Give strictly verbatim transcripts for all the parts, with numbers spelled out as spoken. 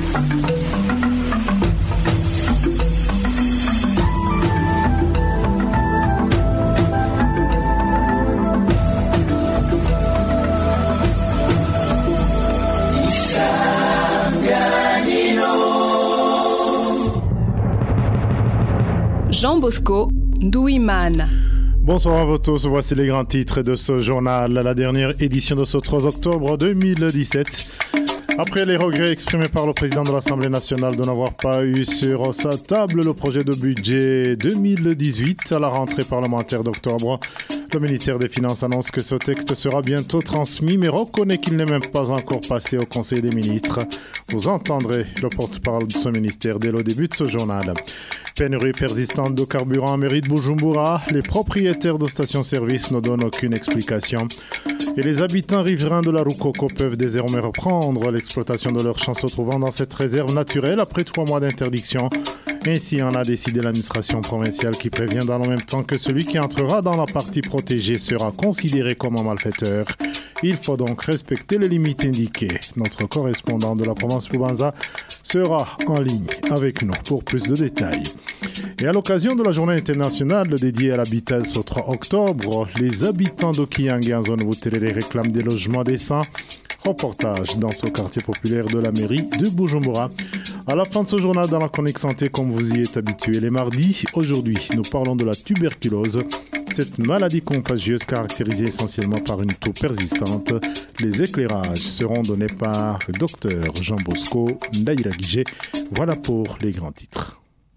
Jean Bosco Douimane. Bonsoir à vous tous, voici les grands titres de ce journal, la dernière édition de ce trois octobre deux mille dix-sept. Après les regrets exprimés par le président de l'Assemblée nationale de n'avoir pas eu sur sa table le projet de budget deux mille dix-huit à la rentrée parlementaire d'octobre, le ministère des Finances annonce que ce texte sera bientôt transmis, mais reconnaît qu'il n'est même pas encore passé au Conseil des ministres. Vous entendrez le porte-parole de ce ministère dès le début de ce journal. Pénurie persistante de carburant en mairie de Bujumbura. Les propriétaires de stations-service ne donnent aucune explication. Et les habitants riverains de la Rukoko peuvent désormais reprendre l'exploitation de leurs champs se trouvant dans cette réserve naturelle après trois mois d'interdiction. Ainsi en a décidé l'administration provinciale qui prévient dans le même temps que celui qui entrera dans la partie protégée sera considéré comme un malfaiteur. Il faut donc respecter les limites indiquées. Notre correspondant de la province Bubanza sera en ligne avec nous pour plus de détails. Et à l'occasion de la journée internationale dédiée à l'habitat ce trois octobre, les habitants d'Okiyange en zone Buterere réclament des logements décents. Reportage dans ce quartier populaire de la mairie de Bujumbura. À la fin de ce journal dans la chronique santé, comme vous y êtes habitués les mardis, aujourd'hui nous parlons de la tuberculose. Cette maladie contagieuse caractérisée essentiellement par une toux persistante. Les éclairages seront donnés par le docteur Jean Bosco Ndairagije. Voilà pour les grands titres.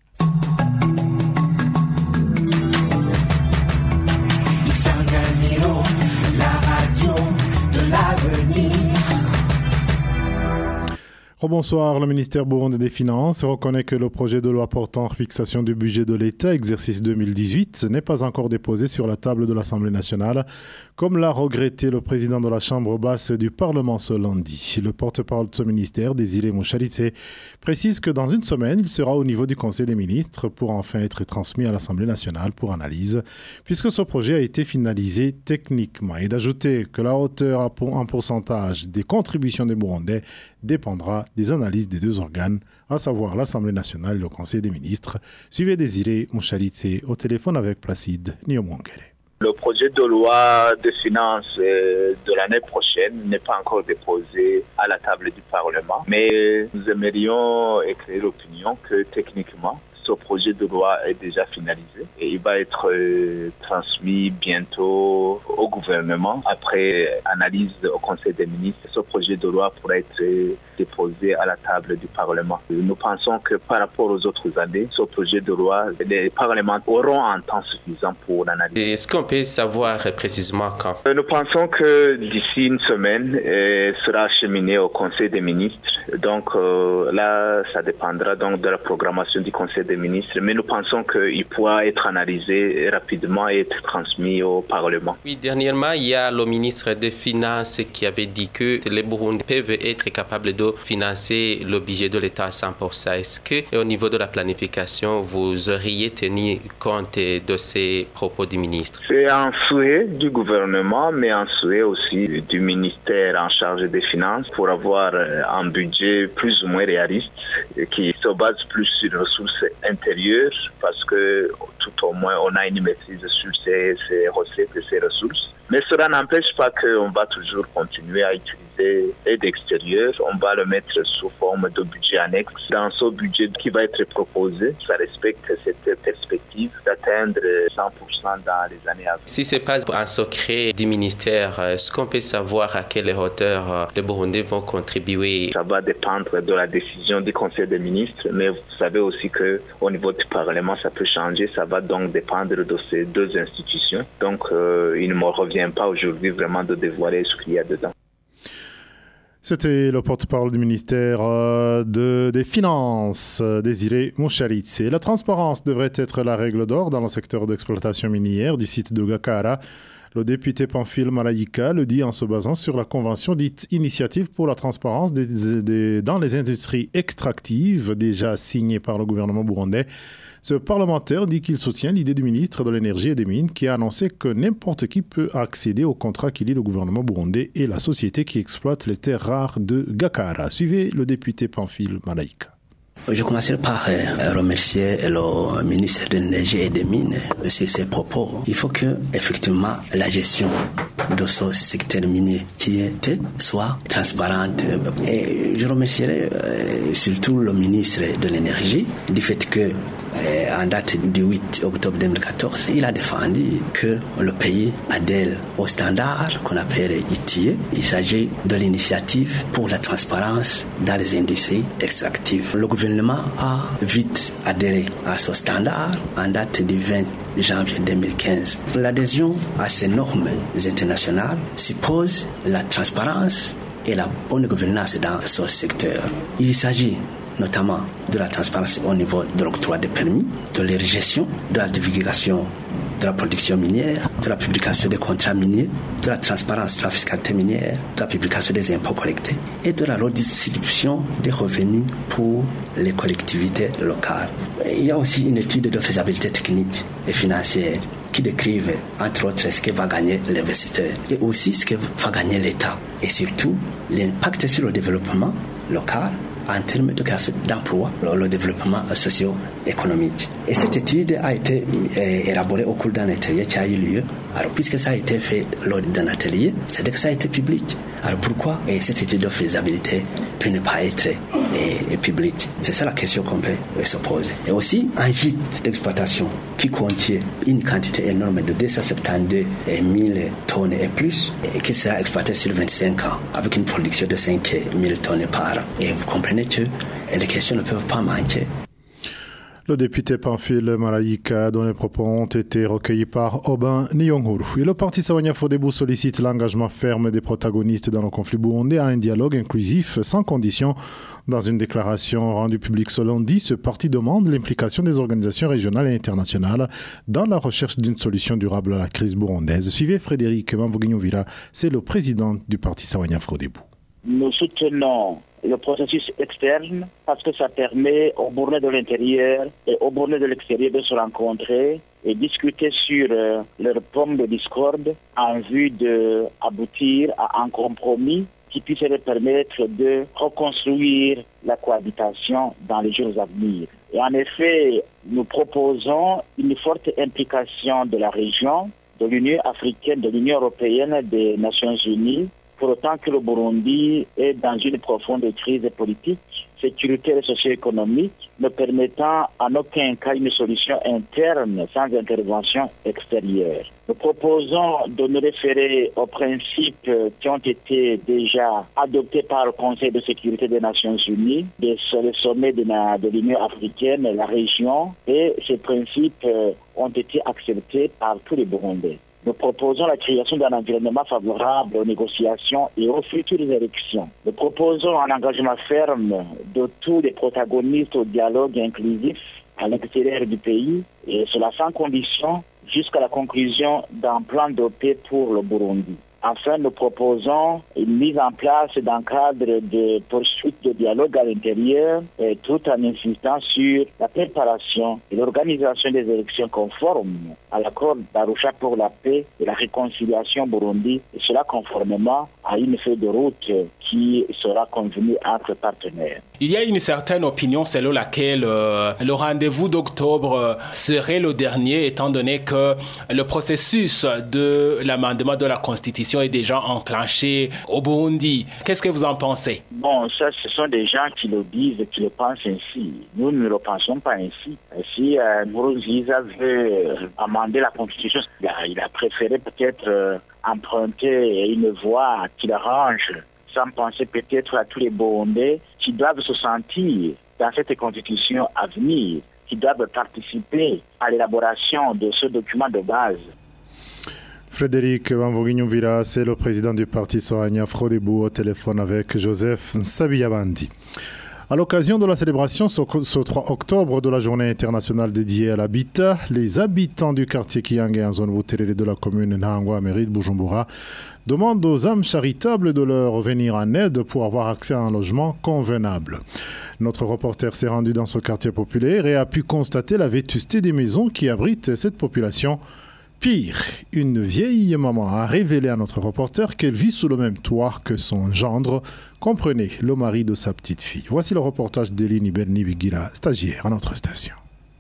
Bonsoir, le ministère burundais des Finances reconnaît que le projet de loi portant fixation du budget de l'État, exercice deux mille dix-huit, n'est pas encore déposé sur la table de l'Assemblée nationale, comme l'a regretté le président de la Chambre basse du Parlement ce lundi. Le porte-parole de ce ministère, Désiré Moucharitse, précise que dans une semaine, il sera au niveau du Conseil des ministres pour enfin être transmis à l'Assemblée nationale pour analyse, puisque ce projet a été finalisé techniquement, et d'ajouter que la hauteur en pourcentage des contributions des Burundais dépendra des analyses des deux organes, à savoir l'Assemblée nationale et le Conseil des ministres. Suivez Désiré Moucharitse au téléphone avec Placide Niomongere. Le projet de loi de finances de l'année prochaine n'est pas encore déposé à la table du Parlement, mais nous aimerions éclairer l'opinion que techniquement, ce projet de loi est déjà finalisé et il va être euh, transmis bientôt au gouvernement. Après analyse au Conseil des ministres, ce projet de loi pourra être déposé à la table du Parlement. Nous pensons que par rapport aux autres années, ce projet de loi, les parlementaires auront un temps suffisant pour l'analyser. Est-ce qu'on peut savoir précisément quand? Nous pensons que d'ici une semaine, euh, sera acheminé au Conseil des ministres. Donc euh, là, ça dépendra donc de la programmation du Conseil des ministres, mais nous pensons qu'il pourra être analysé rapidement et être transmis au Parlement. Oui, dernièrement, il y a le ministre des Finances qui avait dit que les Burundais peuvent être capables de financer le budget de l'État à cent pour cent. Est-ce que, au niveau de la planification, vous auriez tenu compte de ces propos du ministre? C'est un souhait du gouvernement, mais un souhait aussi du ministère en charge des Finances pour avoir un budget plus ou moins réaliste qui se base plus sur les ressources intérieures parce que tout au moins on a une maîtrise sur ces, ces recettes et ces ressources. Mais cela n'empêche pas qu'on va toujours continuer à utiliser l'aide extérieure. On va le mettre sous forme de budget annexe. Dans ce budget qui va être proposé, ça respecte cette perspective d'atteindre cent pour cent dans les années à venir. Si ce n'est pas un secret du ministère, est-ce qu'on peut savoir à quelle hauteur les Burundais vont contribuer? Ça va dépendre de la décision du Conseil des ministres, mais vous savez aussi qu'au niveau du Parlement, ça peut changer. Ça va donc dépendre de ces deux institutions. Donc, euh, il ne me revient pas aujourd'hui vraiment de dévoiler ce qu'il y a dedans. C'était le porte-parole du ministère de, des Finances, Désiré Moucharitse. La transparence devrait être la règle d'or dans le secteur d'exploitation minière du site de Gakara. Le député Pamphile Malaika le dit en se basant sur la convention dite Initiative pour la transparence des, des, dans les industries extractives déjà signée par le gouvernement burundais. Ce parlementaire dit qu'il soutient l'idée du ministre de l'Énergie et des Mines qui a annoncé que n'importe qui peut accéder au contrat qui lie le gouvernement burundais et la société qui exploite les terres rares de Gakara. Suivez le député Pamphile Malaika. Je commencerai par remercier le ministre de l'Énergie et des Mines sur ses propos. Il faut que, effectivement, la gestion de ce secteur minier qui était soit transparente. Et je remercierai surtout le ministre de l'Énergie du fait que en date du huit octobre deux mille quatorze, il a défendu que le pays adhère au standard qu'on appelle I T I E. Il s'agit de l'initiative pour la transparence dans les industries extractives. Le gouvernement a vite adhéré à ce standard en date du vingt janvier deux mille quinze. L'adhésion à ces normes internationales suppose la transparence et la bonne gouvernance dans ce secteur. Il s'agit notamment de la transparence au niveau de l'octroi des permis, de la gestion, de la divulgation de la production minière, de la publication des contrats miniers, de la transparence de la fiscalité minière, de la publication des impôts collectés et de la redistribution des revenus pour les collectivités locales. Il y a aussi une étude de faisabilité technique et financière qui décrivent, entre autres, ce que va gagner l'investisseur et aussi ce que va gagner l'État. Et surtout, l'impact sur le développement local en termes de création d'emplois, le développement socio-économique. Et cette étude a été élaborée au cours d'un atelier qui a eu lieu. Alors, puisque ça a été fait lors d'un atelier, c'est-à-dire que ça a été public. Alors, pourquoi et cette étude de faisabilité peut ne pas être et, et publique? C'est ça la question qu'on peut se poser. Et aussi, un gîte d'exploitation qui contient une quantité énorme de deux cent soixante-douze mille tonnes et plus, et qui sera exploité sur vingt-cinq ans, avec une production de cinq mille tonnes par an. Et vous comprenez que les questions ne peuvent pas manquer. Le député Pamphile Malaika, dont les propos ont été recueillis par Oban Nyonguru. Et le parti Sawanya Frodebo sollicite l'engagement ferme des protagonistes dans le conflit burundais à un dialogue inclusif sans condition. Dans une déclaration rendue publique ce lundi, ce parti demande l'implication des organisations régionales et internationales dans la recherche d'une solution durable à la crise burundaise. Suivez Frédéric Mamvoguignovira, c'est le président du parti Sawanya Frodebo. Nous soutenons le processus externe parce que ça permet aux Burundais de l'intérieur et aux Burundais de l'extérieur de se rencontrer et discuter sur euh, leurs pommes de discorde en vue d'aboutir à un compromis qui puisse leur permettre de reconstruire la cohabitation dans les jours à venir. Et en effet, nous proposons une forte implication de la région, de l'Union africaine, de l'Union européenne, des Nations unies, pour autant que le Burundi est dans une profonde crise politique, sécuritaire et socio-économique, ne permettant en aucun cas une solution interne sans intervention extérieure. Nous proposons de nous référer aux principes qui ont été déjà adoptés par le Conseil de sécurité des Nations Unies, le sommet de, la, de l'Union africaine, la région, et ces principes ont été acceptés par tous les Burundais. Nous proposons la création d'un environnement favorable aux négociations et aux futures élections. Nous proposons un engagement ferme de tous les protagonistes au dialogue inclusif à l'extérieur du pays, et cela sans condition jusqu'à la conclusion d'un plan de paix pour le Burundi. Enfin, nous proposons une mise en place d'un cadre de poursuite de dialogue à l'intérieur, et tout en insistant sur la préparation et l'organisation des élections conformes à l'accord d'Arusha pour la paix et la réconciliation Burundi, et cela conformément à une feuille de route qui sera convenue entre partenaires. Il y a une certaine opinion selon laquelle euh, le rendez-vous d'octobre euh, serait le dernier, étant donné que le processus de l'amendement de la Constitution est déjà enclenché au Burundi. Qu'est-ce que vous en pensez? Bon, ça, ce sont des gens qui le disent, qui le pensent ainsi. Nous ne le pensons pas ainsi. Si euh, Nkurunziza veut amender la Constitution, il a, il a préféré peut-être euh, emprunter une voie qui l'arrange, sans penser peut-être à tous les Burundais qui doivent se sentir dans cette Constitution à venir, qui doivent participer à l'élaboration de ce document de base. Frédéric Mamvoguignovira, c'est le président du parti Sawanya Frodebo au téléphone avec Joseph Nsabiyabandi. À l'occasion de la célébration ce trois octobre de la journée internationale dédiée à l'habitat, les habitants du quartier Kiangé en zone Buterere de la commune Ntahangwa, mairie de Bujumbura, demandent aux âmes charitables de leur venir en aide pour avoir accès à un logement convenable. Notre reporter s'est rendu dans ce quartier populaire et a pu constater la vétusté des maisons qui abritent cette population. Pire, une vieille maman a révélé à notre reporter qu'elle vit sous le même toit que son gendre, comprenez, le mari de sa petite fille. Voici le reportage d'Eline Iberni Bigila, stagiaire à notre station.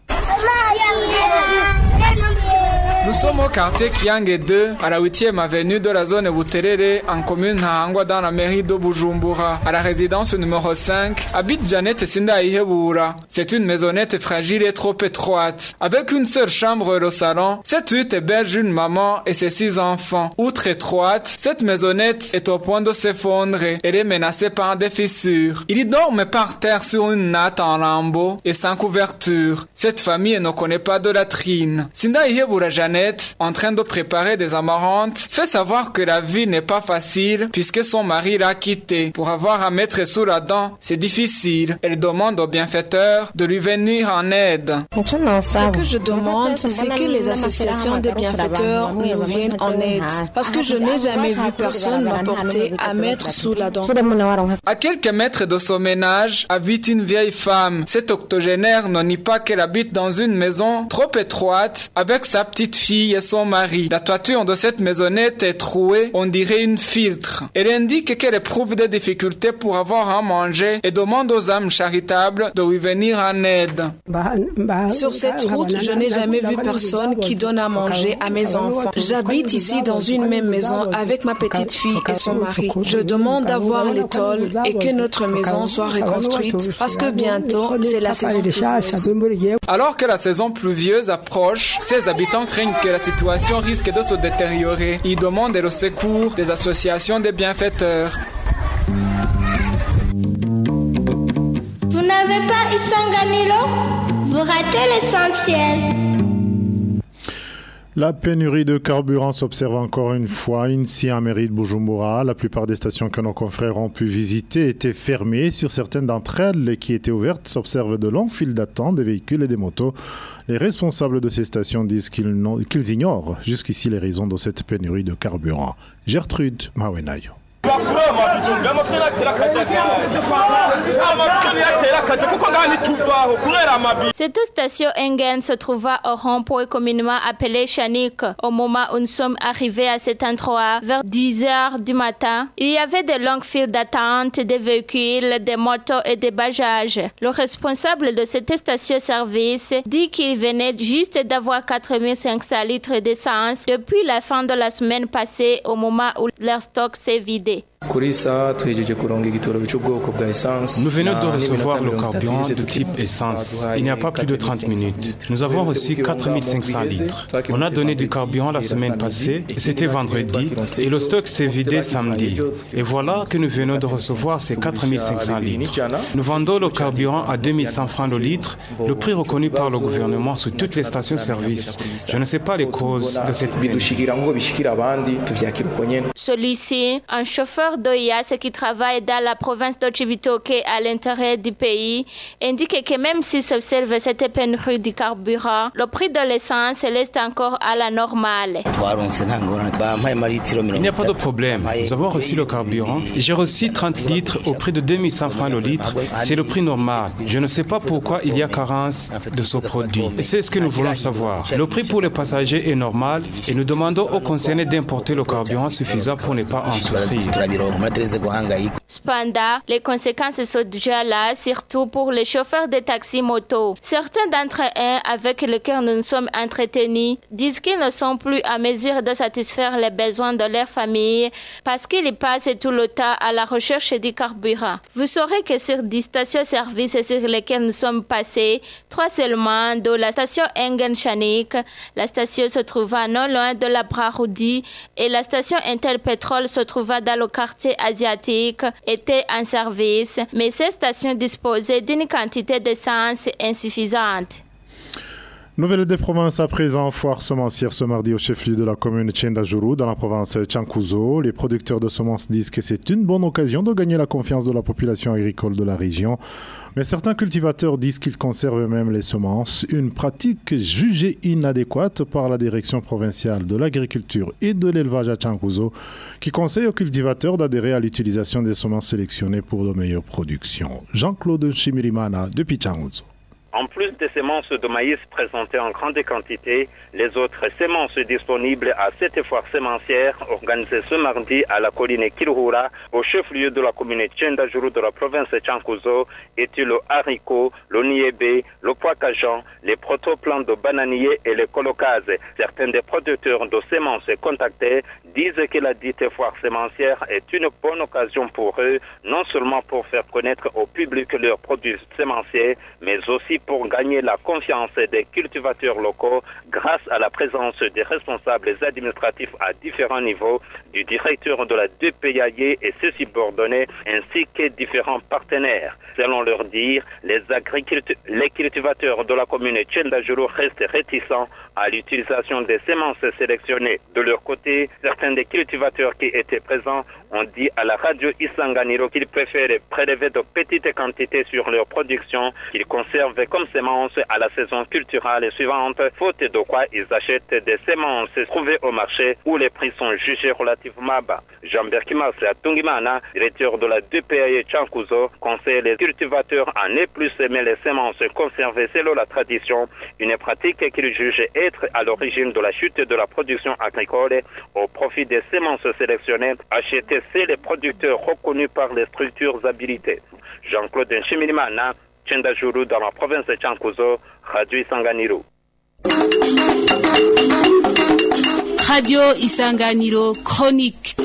Nous sommes au quartier Kiangé deux, à la huitième avenue de la zone Buterere, en commune Ntahangwa dans la mairie de Bujumbura. À la résidence numéro cinq, habite Janet Sinda Ihebura. C'est une maisonnette fragile et trop étroite. Avec une seule chambre et le salon, cette hutte héberge une maman et ses six enfants. Outre étroite, cette maisonnette est au point de s'effondrer. Elle est menacée par des fissures. Ils dorment par terre sur une natte en lambeaux et sans couverture. Cette famille ne connaît pas de latrine. Sinda Ihebura Janet, en train de préparer des amarantes, fait savoir que la vie n'est pas facile puisque son mari l'a quittée. Pour avoir à mettre sous la dent, c'est difficile. Elle demande au bienfaiteur de lui venir en aide. Ce que je demande, c'est que les associations des bienfaiteurs nous viennent en aide. Parce que je n'ai jamais vu personne m'apporter à mettre sous la dent. À quelques mètres de son ménage habite une vieille femme. Cette octogénaire ne nie pas qu'elle habite dans une maison trop étroite avec sa petite fille et son mari. La toiture de cette maisonnette est trouée, on dirait une filtre. Elle indique qu'elle éprouve des difficultés pour avoir à manger et demande aux âmes charitables de lui venir en aide. Sur cette route, je n'ai jamais vu personne qui donne à manger à mes enfants. J'habite ici dans une même maison avec ma petite fille et son mari. Je demande d'avoir les tôles et que notre maison soit reconstruite parce que bientôt, c'est la saison pluvieuse. Alors que la saison pluvieuse approche, ses habitants craignent que la situation risque de se détériorer. Ils demandent le secours des associations des bienfaiteurs. Vous n'avez pas Isanganilo? Vous ratez l'essentiel. La pénurie de carburant s'observe encore une fois ici en mairie de Bujumbura. La plupart des stations que nos confrères ont pu visiter étaient fermées. Sur certaines d'entre elles qui étaient ouvertes s'observent de longues files d'attente des véhicules et des motos. Les responsables de ces stations disent qu'ils, qu'ils ignorent jusqu'ici les raisons de cette pénurie de carburant. Gertrude Mawenayo. Cette station Engen se trouva au rond-point communément appelé Chanik. Au moment où nous sommes arrivés à cet endroit, vers dix heures du matin, il y avait de longues files d'attente des véhicules, des motos et des bajages. Le responsable de cette station-service dit qu'il venait juste d'avoir quatre mille cinq cents litres d'essence depuis la fin de la semaine passée au moment où leur stock s'est vidé. Nous venons de recevoir le carburant de type essence. Il n'y a pas plus de trente minutes. Nous avons reçu quatre mille cinq cents litres. On a donné du carburant la semaine passée, c'était vendredi, et le stock s'est vidé samedi. Et voilà que nous venons de recevoir ces quatre mille cinq cents litres. Nous vendons le carburant à deux mille cent francs le litre, le prix reconnu par le gouvernement sur toutes les stations-service. Je ne sais pas les causes de cette pénurie. Celui-ci, un chauffeur d'O I A S qui travaille dans la province de Cibitoke à l'intérieur du pays, indique que même s'il s'observe cette pénurie du carburant, le prix de l'essence reste encore à la normale. Il n'y a pas de problème. Nous avons reçu le carburant. J'ai reçu trente litres au prix de deux mille cent francs le litre. C'est le prix normal. Je ne sais pas pourquoi il y a carence de ce produit. Et c'est ce que nous voulons savoir. Le prix pour les passagers est normal et nous demandons aux concernés d'importer le carburant suffisant pour ne pas en souffrir. Cependant, les conséquences sont déjà là, surtout pour les chauffeurs de taxi-moto. Certains d'entre eux avec lesquels nous nous sommes entretenus disent qu'ils ne sont plus à mesure de satisfaire les besoins de leur famille parce qu'ils passent tout le temps à la recherche du carburant. Vous saurez que sur dix stations-service sur lesquelles nous sommes passés, trois seulement de la station Engen-Chanik, la station se trouvant non loin de la Braroudi et la station Interpétrole se trouvant dans le quartier asiatique, étaient en service, mais ces stations disposaient d'une quantité d'essence insuffisante. Nouvelle des provinces à présent, foire semencière ce mardi au chef-lieu de la commune Tchendajuru dans la province Chankuzo. Les producteurs de semences disent que c'est une bonne occasion de gagner la confiance de la population agricole de la région. Mais certains cultivateurs disent qu'ils conservent eux-mêmes les semences, une pratique jugée inadéquate par la direction provinciale de l'agriculture et de l'élevage à Chankuzo, qui conseille aux cultivateurs d'adhérer à l'utilisation des semences sélectionnées pour de meilleures productions. Jean-Claude Chimirimana depuis Chankuzo. En plus des semences de maïs présentées en grande quantité, les autres semences disponibles à cette foire semencière organisée ce mardi à la colline Kiruhura, au chef-lieu de la commune Tchendajuru de la province de Chankuzo, étaient le haricot, le niébé, le pois cajan, les protoplants de bananier et les colocase. Certains des producteurs de semences contactés disent que la dite foire semencière est une bonne occasion pour eux, non seulement pour faire connaître au public leurs produits semenciers, mais aussi pour gagner la confiance des cultivateurs locaux grâce à la présence des responsables administratifs à différents niveaux, du directeur de la D P A I et ses subordonnés, ainsi que différents partenaires. Selon leur dire, les, agriculteurs, les cultivateurs de la commune Tchendajuru restent réticents à l'utilisation des semences sélectionnées. De leur côté, certains des cultivateurs qui étaient présents ont dit à la radio Isanganiro qu'ils préfèrent prélever de petites quantités sur leur production qu'ils conservent comme semences à la saison culturelle suivante, faute de quoi ils achètent des semences trouvées au marché où les prix sont jugés relativement bas. Jean-Berkimas Tungimana, directeur de la D P A I Chankuzo, conseille les cultivateurs à ne plus aimer les semences conservées selon la tradition, une pratique qu'il juge être à l'origine de la chute de la production agricole au profit des semences sélectionnées achetées chez les producteurs reconnus par les structures habilitées. Jean-Claude Nshimirimana, Tchendajuru dans la province de Chankuzo, Radio Isanganiro. Radio Isanganiro Chronique.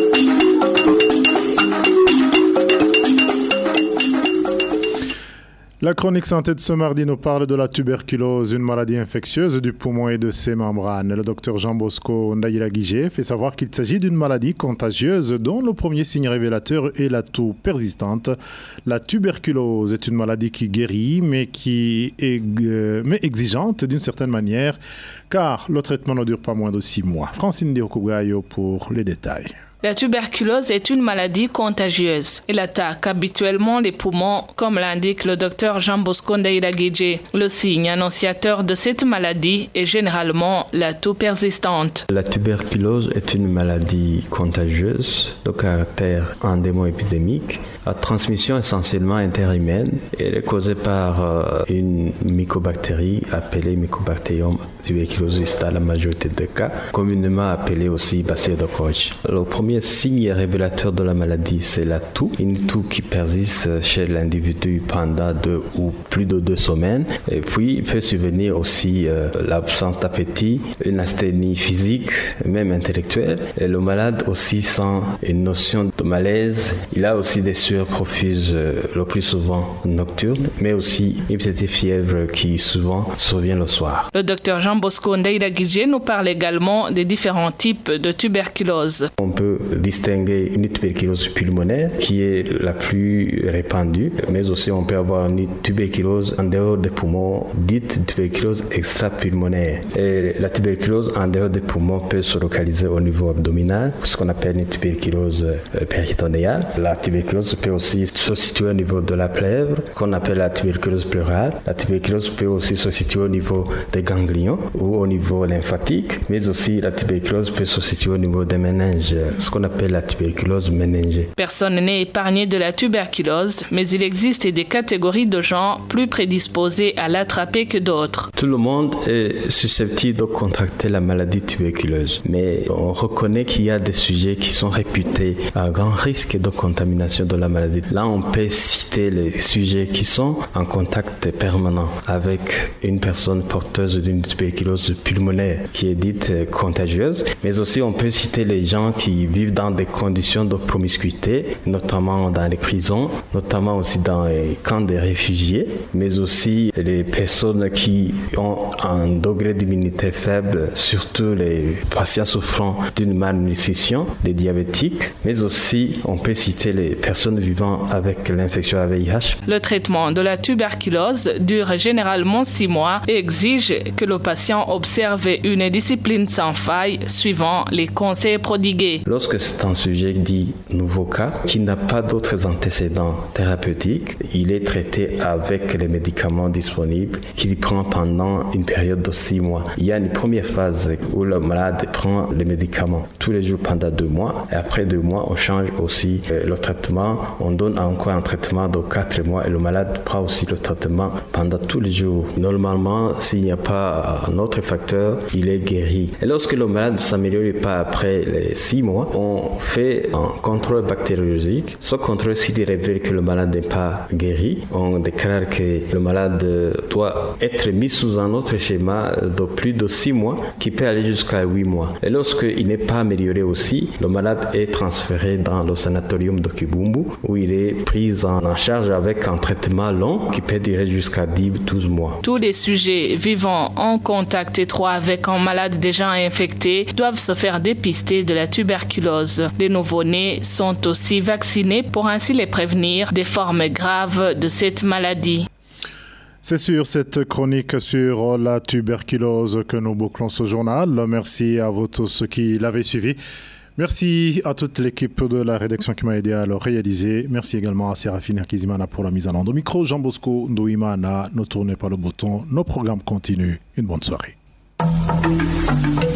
La chronique santé de ce mardi nous parle de la tuberculose, une maladie infectieuse du poumon et de ses membranes. Le docteur Jean Bosco Ndaïra-Guigé fait savoir qu'il s'agit d'une maladie contagieuse dont le premier signe révélateur est la toux persistante. La tuberculose est une maladie qui guérit mais qui est euh, mais exigeante d'une certaine manière car le traitement ne dure pas moins de six mois. Francine Diokugayo pour les détails. La tuberculose est une maladie contagieuse. Elle attaque habituellement les poumons, comme l'indique le docteur Jean Bosco Ndaïra-Guigé. Le signe annonciateur de cette maladie est généralement la toux persistante. La tuberculose est une maladie contagieuse de caractère endémo-épidémique, à transmission essentiellement interhumaine. Elle est causée par euh, une mycobactérie appelée Mycobacterium tuberculosis dans la majorité des cas, communément appelée aussi bacille de Koch. Le premier signe révélateur de la maladie, c'est la toux. Une toux qui persiste chez l'individu pendant deux ou plus de deux semaines. Et puis, il peut survenir aussi euh, l'absence d'appétit, une asthénie physique, même intellectuelle. Et le malade aussi sent une notion de malaise. Il a aussi des sueurs profuses, euh, le plus souvent nocturnes, mais aussi une petite fièvre qui souvent survient le soir. Le docteur Jean Bosco Ndaïra-Guigé nous parle également des différents types de tuberculose. On peut distinguer une tuberculose pulmonaire qui est la plus répandue, mais aussi on peut avoir une tuberculose en dehors des poumons, dite tuberculose extra-pulmonaire. Et la tuberculose en dehors des poumons peut se localiser au niveau abdominal, ce qu'on appelle une tuberculose péritonéale. La tuberculose peut aussi se situer au niveau de la plèvre, qu'on appelle la tuberculose pleurale. La tuberculose peut aussi se situer au niveau des ganglions ou au niveau lymphatique, mais aussi la tuberculose peut se situer au niveau des méninges, ce qu'on appelle la tuberculose méningée. Personne n'est épargné de la tuberculose, mais il existe des catégories de gens plus prédisposés à l'attraper que d'autres. Tout le monde est susceptible de contracter la maladie tuberculeuse, mais on reconnaît qu'il y a des sujets qui sont réputés à grand risque de contamination de la maladie. Là, on peut citer les sujets qui sont en contact permanent avec une personne porteuse d'une tuberculose pulmonaire qui est dite contagieuse, mais aussi on peut citer les gens qui vivent dans des conditions de promiscuité, notamment dans les prisons, notamment aussi dans les camps des réfugiés, mais aussi les personnes qui ont un degré d'immunité faible, surtout les patients souffrant d'une malnutrition, les diabétiques, mais aussi on peut citer les personnes vivant avec l'infection à V I H. Le traitement de la tuberculose dure généralement six mois et exige que le patient observe une discipline sans faille suivant les conseils prodigués. Lorsque c'est un sujet dit nouveau cas, qui n'a pas d'autres antécédents thérapeutiques, il est traité avec les médicaments disponibles qu'il prend pendant une période de six mois. Il y a une première phase où le malade prend les médicaments tous les jours pendant deux mois et après deux mois, on change aussi le traitement. On donne encore un traitement de quatre mois et le malade prend aussi le traitement pendant tous les jours. Normalement, s'il n'y a pas un autre facteur, il est guéri. Et lorsque le malade ne s'améliore pas après les six mois, on fait un contrôle bactériologique. Ce contrôle, s'il révèle que le malade n'est pas guéri, on déclare que le malade doit être mis sous un autre schéma de plus de six mois qui peut aller jusqu'à huit mois. Et lorsqu'il n'est pas amélioré aussi, le malade est transféré dans le sanatorium de Kibumbu où il est pris en charge avec un traitement long qui peut durer jusqu'à dix à douze mois. Tous les sujets vivant en contact étroit avec un malade déjà infecté doivent se faire dépister de la tuberculose. Les nouveau-nés sont aussi vaccinés pour ainsi les prévenir des formes graves de cette maladie. C'est sur cette chronique sur la tuberculose que nous bouclons ce journal. Merci à vous tous qui l'avez suivi. Merci à toute l'équipe de la rédaction qui m'a aidé à le réaliser. Merci également à Séraphine Kizimana pour la mise en onde. Au micro, Jean Bosco Ndouimana. Ne tournez pas le bouton, nos programmes continuent. Une bonne soirée.